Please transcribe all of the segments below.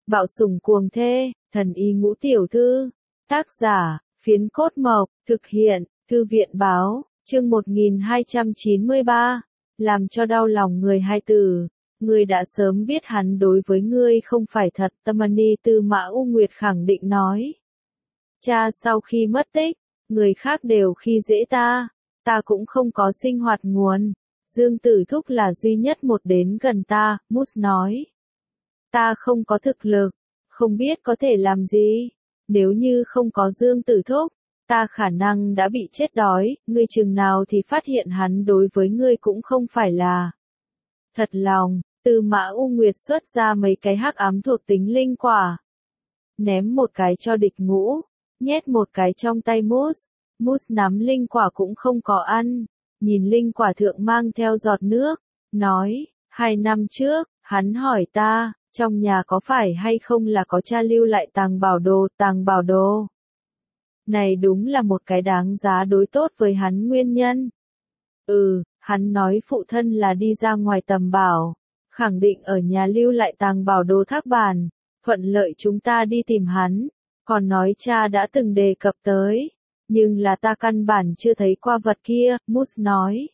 Bạo sủng cuồng thê, thần y ngũ tiểu thư. Tác giả, Phiến Cốt Mộc, thực hiện, Thư viện báo, chương 1293, làm cho đau lòng người hai từ. Ngươi đã sớm biết hắn đối với ngươi không phải thật, Tamani Tư Mã U Nguyệt khẳng định nói. Cha sau khi mất tích, người khác đều khi dễ ta cũng không có sinh hoạt nguồn. Dương Tử Thúc là duy nhất một đến gần ta, Mút nói. Ta không có thực lực, không biết có thể làm gì. Nếu như không có Dương Tử Thúc, ta khả năng đã bị chết đói, ngươi chừng nào thì phát hiện hắn đối với ngươi cũng không phải là thật lòng. Tư Mã U Nguyệt xuất ra mấy cái hắc ám thuộc tính linh quả. Ném một cái cho địch ngũ, nhét một cái trong tay Mút. Mút nắm linh quả cũng không có ăn, nhìn linh quả thượng mang theo giọt nước, nói, 2 năm trước, hắn hỏi ta, trong nhà có phải hay không là có cha lưu lại tàng bảo đồ. Này đúng là một cái đáng giá đối tốt với hắn nguyên nhân. Hắn nói phụ thân là đi ra ngoài tầm bảo, khẳng định ở nhà lưu lại tàng bảo đồ thác bản, thuận lợi chúng ta đi tìm hắn, còn nói cha đã từng đề cập tới. Nhưng là ta căn bản chưa thấy qua vật kia, Mút nói.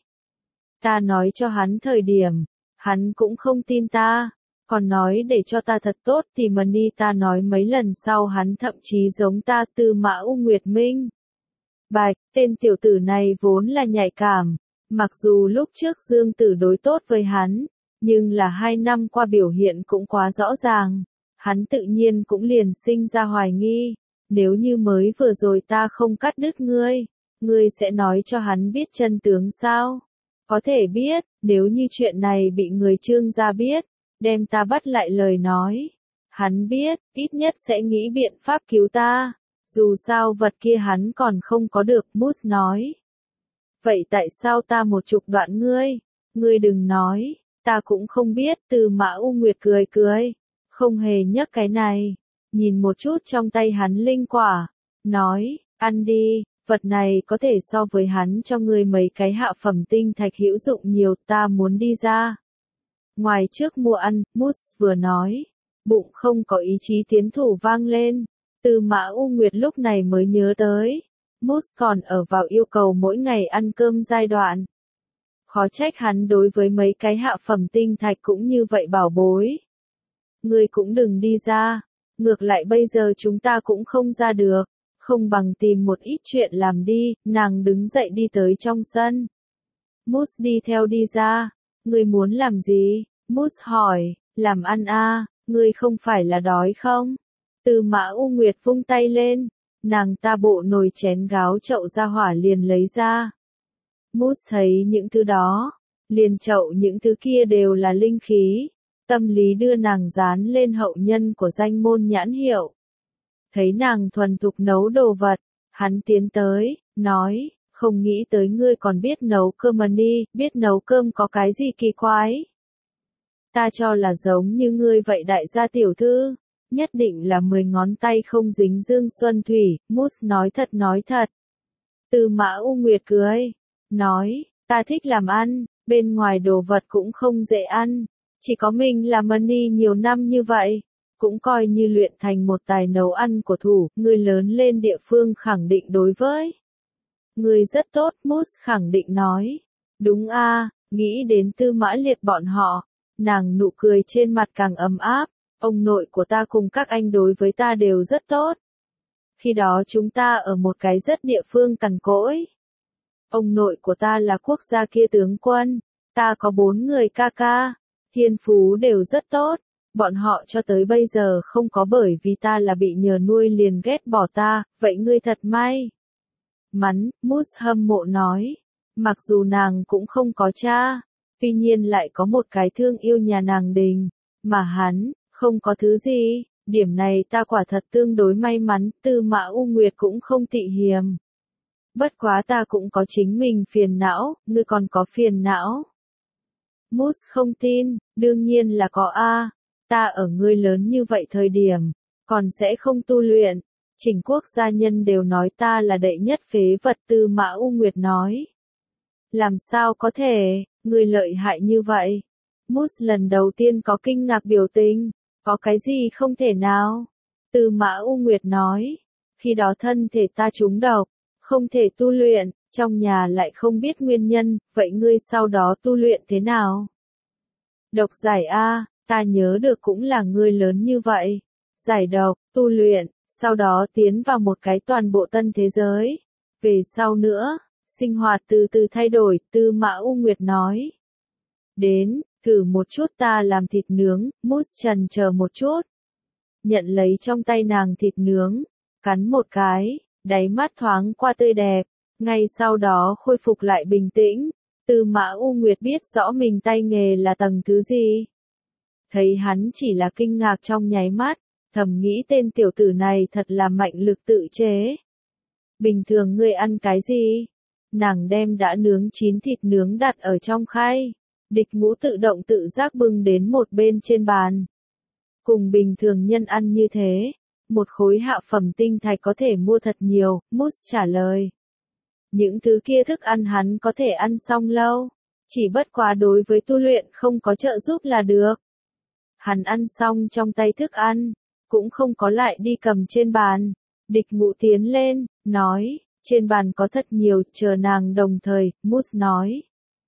Ta nói cho hắn thời điểm, hắn cũng không tin ta, còn nói để cho ta thật tốt thì Mani ta nói mấy lần sau hắn thậm chí giống ta. Tư Mã U Nguyệt Minh. Bạch, tên tiểu tử này vốn là nhạy cảm, mặc dù lúc trước Dương Tử đối tốt với hắn, nhưng là 2 năm qua biểu hiện cũng quá rõ ràng, hắn tự nhiên cũng liền sinh ra hoài nghi. Nếu như mới vừa rồi ta không cắt đứt ngươi sẽ nói cho hắn biết chân tướng sao? Có thể biết, nếu như chuyện này bị người Trương gia biết, đem ta bắt lại lời nói. Hắn biết, ít nhất sẽ nghĩ biện pháp cứu ta. Dù sao vật kia hắn còn không có được, Mút nói. Vậy tại sao ta một chục đoạn ngươi đừng nói, ta cũng không biết. Tư Mã U Nguyệt cười, không hề nhắc cái này. Nhìn một chút trong tay hắn linh quả, nói, ăn đi, vật này có thể so với hắn cho ngươi mấy cái hạ phẩm tinh thạch hữu dụng nhiều, ta muốn đi ra. Ngoài trước mua ăn, Mút vừa nói, bụng không có ý chí tiến thủ vang lên. Tư Mã U Nguyệt lúc này mới nhớ tới, Mút còn ở vào yêu cầu mỗi ngày ăn cơm giai đoạn. Khó trách hắn đối với mấy cái hạ phẩm tinh thạch cũng như vậy bảo bối. Ngươi cũng đừng đi ra. Ngược lại bây giờ chúng ta cũng không ra được, không bằng tìm một ít chuyện làm đi. Nàng đứng dậy đi tới trong sân. Mút đi theo đi ra. Ngươi muốn làm gì? Mút hỏi, làm ăn à, ngươi không phải là đói không? Tư Mã U Nguyệt vung tay lên, nàng ta bộ nồi chén gáo chậu ra hỏa liền lấy ra. Mút thấy những thứ đó, liền chậu những thứ kia đều là linh khí. Tâm lý đưa nàng dán lên hậu nhân của danh môn nhãn hiệu. Thấy nàng thuần thục nấu đồ vật, hắn tiến tới, nói, không nghĩ tới ngươi còn biết nấu cơm đi, biết nấu cơm có cái gì kỳ quái. Ta cho là giống như ngươi vậy đại gia tiểu thư, nhất định là 10 ngón tay không dính dương xuân thủy. Mút nói thật. Tư Mã U Nguyệt cười, nói, ta thích làm ăn, bên ngoài đồ vật cũng không dễ ăn. Chỉ có mình là Mani nhiều năm như vậy, cũng coi như luyện thành một tài nấu ăn của thủ. Ngươi lớn lên địa phương khẳng định đối với ngươi rất tốt, Mút khẳng định nói. Đúng a, nghĩ đến Tư Mã Liệt bọn họ, nàng nụ cười trên mặt càng ấm áp. Ông nội của ta cùng các anh đối với ta đều rất tốt. Khi đó chúng ta ở một cái rất địa phương cằn cỗi. Ông nội của ta là quốc gia kia tướng quân, ta có 4 người ca ca. Thiên phú đều rất tốt, bọn họ cho tới bây giờ không có bởi vì ta là bị nhờ nuôi liền ghét bỏ ta, vậy ngươi thật may mắn. Mút hâm mộ nói, mặc dù nàng cũng không có cha, tuy nhiên lại có một cái thương yêu nhà nàng đình, mà hắn, không có thứ gì, điểm này ta quả thật tương đối may mắn. Tư Mã U Nguyệt cũng không tị hiềm. Bất quá ta cũng có chính mình phiền não, ngươi còn có phiền não. Mút không tin, đương nhiên là có a. Ta ở ngươi lớn như vậy thời điểm, còn sẽ không tu luyện. Chỉnh quốc gia nhân đều nói ta là đệ nhất phế vật. Tư Mã U Nguyệt nói. Làm sao có thể, ngươi lợi hại như vậy? Mút lần đầu tiên có kinh ngạc biểu tình. Có cái gì không thể nào? Tư Mã U Nguyệt nói. Khi đó thân thể ta trúng độc, không thể tu luyện, trong nhà lại không biết nguyên nhân, vậy ngươi sau đó tu luyện thế nào? Độc giải a, ta nhớ được cũng là ngươi lớn như vậy. Giải độc, tu luyện, sau đó tiến vào một cái toàn bộ tân thế giới. Về sau nữa, sinh hoạt từ từ thay đổi, Tư Mã U Nguyệt nói. Đến, thử một chút ta làm thịt nướng, Mousse chần chờ một chút. Nhận lấy trong tay nàng thịt nướng, cắn một cái, đáy mắt thoáng qua tươi đẹp, ngay sau đó khôi phục lại bình tĩnh. Tư Mã U Nguyệt biết rõ mình tay nghề là tầng thứ gì. Thấy hắn chỉ là kinh ngạc trong nháy mắt, thầm nghĩ tên tiểu tử này thật là mạnh lực tự chế. Bình thường ngươi ăn cái gì? Nàng đem đã nướng chín thịt nướng đặt ở trong khay. Địch Ngũ tự động tự giác bưng đến một bên trên bàn. Cùng bình thường nhân ăn như thế, một khối hạ phẩm tinh thạch có thể mua thật nhiều, Mousse trả lời. Những thứ kia thức ăn hắn có thể ăn xong lâu, chỉ bất quá đối với tu luyện không có trợ giúp là được. Hắn ăn xong trong tay thức ăn, cũng không có lại đi cầm trên bàn. Địch Ngũ tiến lên, nói, trên bàn có thật nhiều, chờ nàng đồng thời, Mousse nói.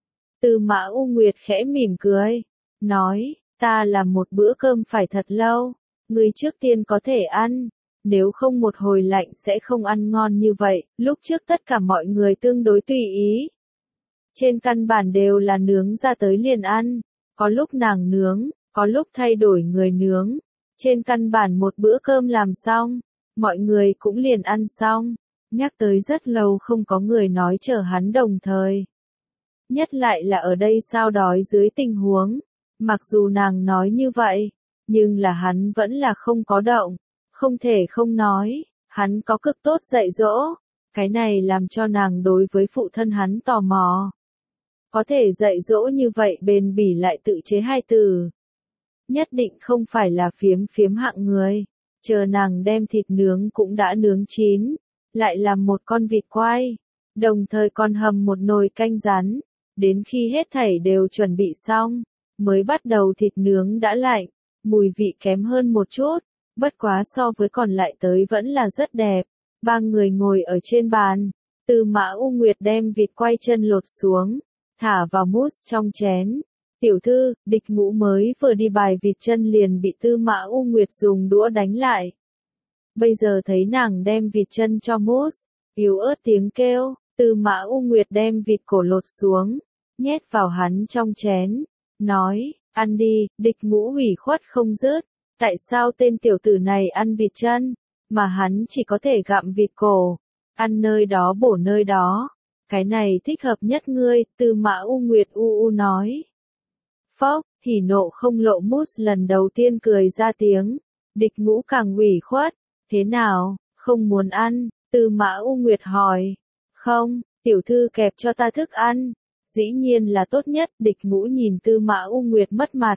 Tư Mã U Nguyệt khẽ mỉm cười, nói, ta làm một bữa cơm phải thật lâu, ngươi trước tiên có thể ăn, nếu không một hồi lạnh sẽ không ăn ngon như vậy, lúc trước tất cả mọi người tương đối tùy ý. Trên căn bản đều là nướng ra tới liền ăn, có lúc nàng nướng, có lúc thay đổi người nướng, trên căn bản một bữa cơm làm xong, mọi người cũng liền ăn xong, nhắc tới rất lâu không có người nói chờ hắn đồng thời. Nhất lại là ở đây sao đói dưới tình huống, mặc dù nàng nói như vậy, nhưng là hắn vẫn là không có động, không thể không nói, hắn có cực tốt dạy dỗ, cái này làm cho nàng đối với phụ thân hắn tò mò. Có thể dạy dỗ như vậy bền bỉ lại tự chế hai từ. Nhất định không phải là phiếm phiếm hạng người, chờ nàng đem thịt nướng cũng đã nướng chín, lại làm một con vịt quay, đồng thời còn hầm một nồi canh rắn. Đến khi hết thảy đều chuẩn bị xong, mới bắt đầu thịt nướng đã lạnh, mùi vị kém hơn một chút, bất quá so với còn lại tới vẫn là rất đẹp. Ba người ngồi ở trên bàn, Tư Mã U Nguyệt đem vịt quay chân lột xuống, thả vào mousse trong chén. Tiểu thư, Địch Ngũ mới vừa đi bài vịt chân liền bị Tư Mã U Nguyệt dùng đũa đánh lại. Bây giờ thấy nàng đem vịt chân cho mousse, yếu ớt tiếng kêu, Tư Mã U Nguyệt đem vịt cổ lột xuống, nhét vào hắn trong chén, nói, ăn đi. Địch Ngũ ủy khuất không dứt, tại sao tên tiểu tử này ăn vịt chân, mà hắn chỉ có thể gặm vịt cổ, ăn nơi đó bổ nơi đó, cái này thích hợp nhất ngươi. Tư Mã U Nguyệt u nói. Phốc, hỉ nộ không lộ Mousse lần đầu tiên cười ra tiếng, Địch Ngũ càng ủy khuất, thế nào, không muốn ăn? Tư Mã U Nguyệt hỏi. Không, tiểu thư kẹp cho ta thức ăn. Dĩ nhiên là tốt nhất. Địch Ngũ nhìn Tư Mã U Nguyệt mất mặt,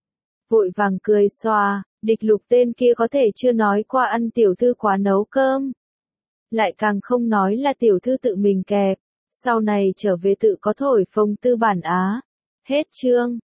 vội vàng cười xòa, Địch Lục tên kia có thể chưa nói qua ăn tiểu thư quá nấu cơm, lại càng không nói là tiểu thư tự mình kẹp, sau này trở về tự có thổi phồng tư bản á. Hết chương.